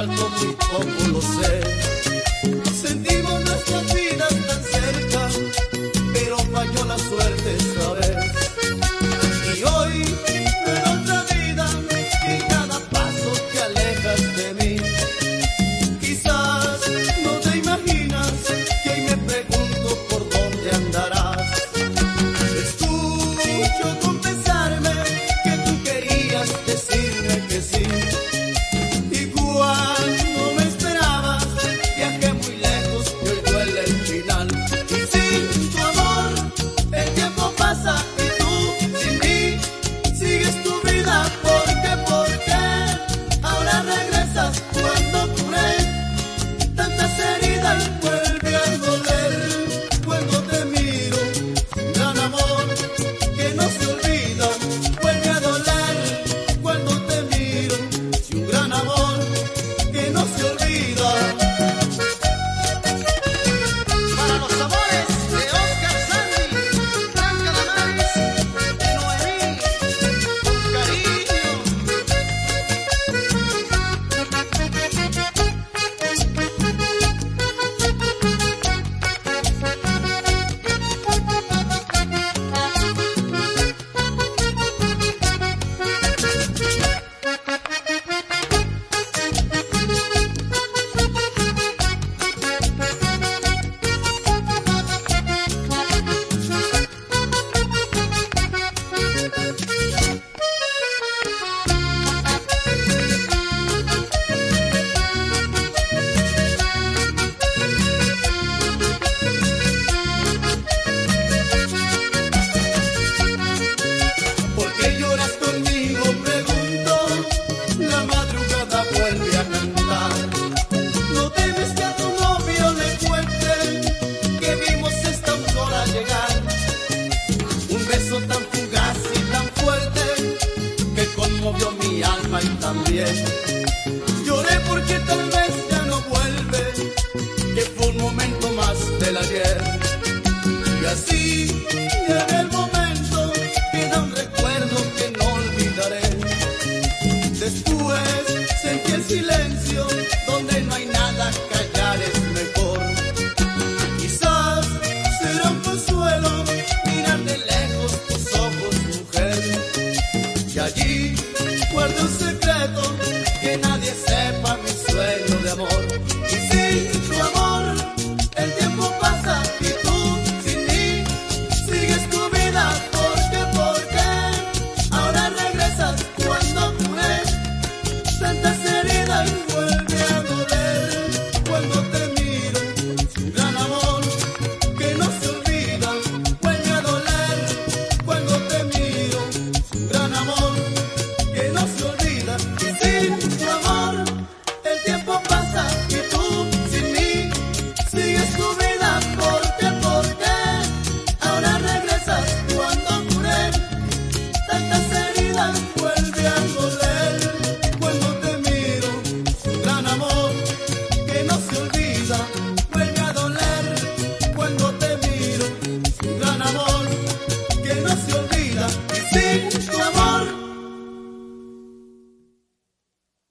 faltó muy poco, lo sé. Sentimos nuestras vidas tan cerca, pero falló la suerte esta vez. Y hoy, en otra vida, en cada paso te alejas de mí. Quizás no te imaginas que hoy me pregunto por dónde andarás. Escucho confesarme que tú querías decirme que sí. Y cuando me esperabas, viajé muy lejos y hoy duele el final. Y sin tu amor, el tiempo pasa y tú sin mí sigues tu vida. ¿Por qué ahora regresas cuando curé tantas heridas? Vuelve a doler cuando te miro. Un gran amor que no se olvida. Vuelve a doler cuando te miro. Si un gran amor que no se olvida. Para los amores de Oscar Sandy, Blanca Damaris y Noemí, con cariño. ¿Por qué lloras conmigo? Pregunto. La madrugada vuelve a cantar. ¿No temes que a tu novio le cuente que vimos esta aurora llegar? Un beso tan fugaz y tan fuerte que conmovió mi alma y también lloré porque tal vez ya no vuelve, que fue un momento más del ayer. Y así en el momento queda un recuerdo que no olvidaré. Después sentí el silencio, donde no hay nada, callar es mejor. Quizás será un consuelo mirar de lejos tus ojos, mujer. Y allí guardo un secreto, que nadie sepa mi sueño de amor. Y sin tu amor, el tiempo pasa y tú sin mí sigues tu vida. ¿Por qué ahora regresas cuando curé tantas heridas? Vuelve a doler cuando te miro. Un gran amor que no se olvida. Vuelve a doler cuando te miro. Un gran amor que no se olvida. Y sin tu amor, el tiempo pasa y tú sin mí sigues tu vida. ¿Por qué ahora regresas cuando curé tantas heridas? Vuelve a doler cuando te miro. Un gran amor que no se olvida.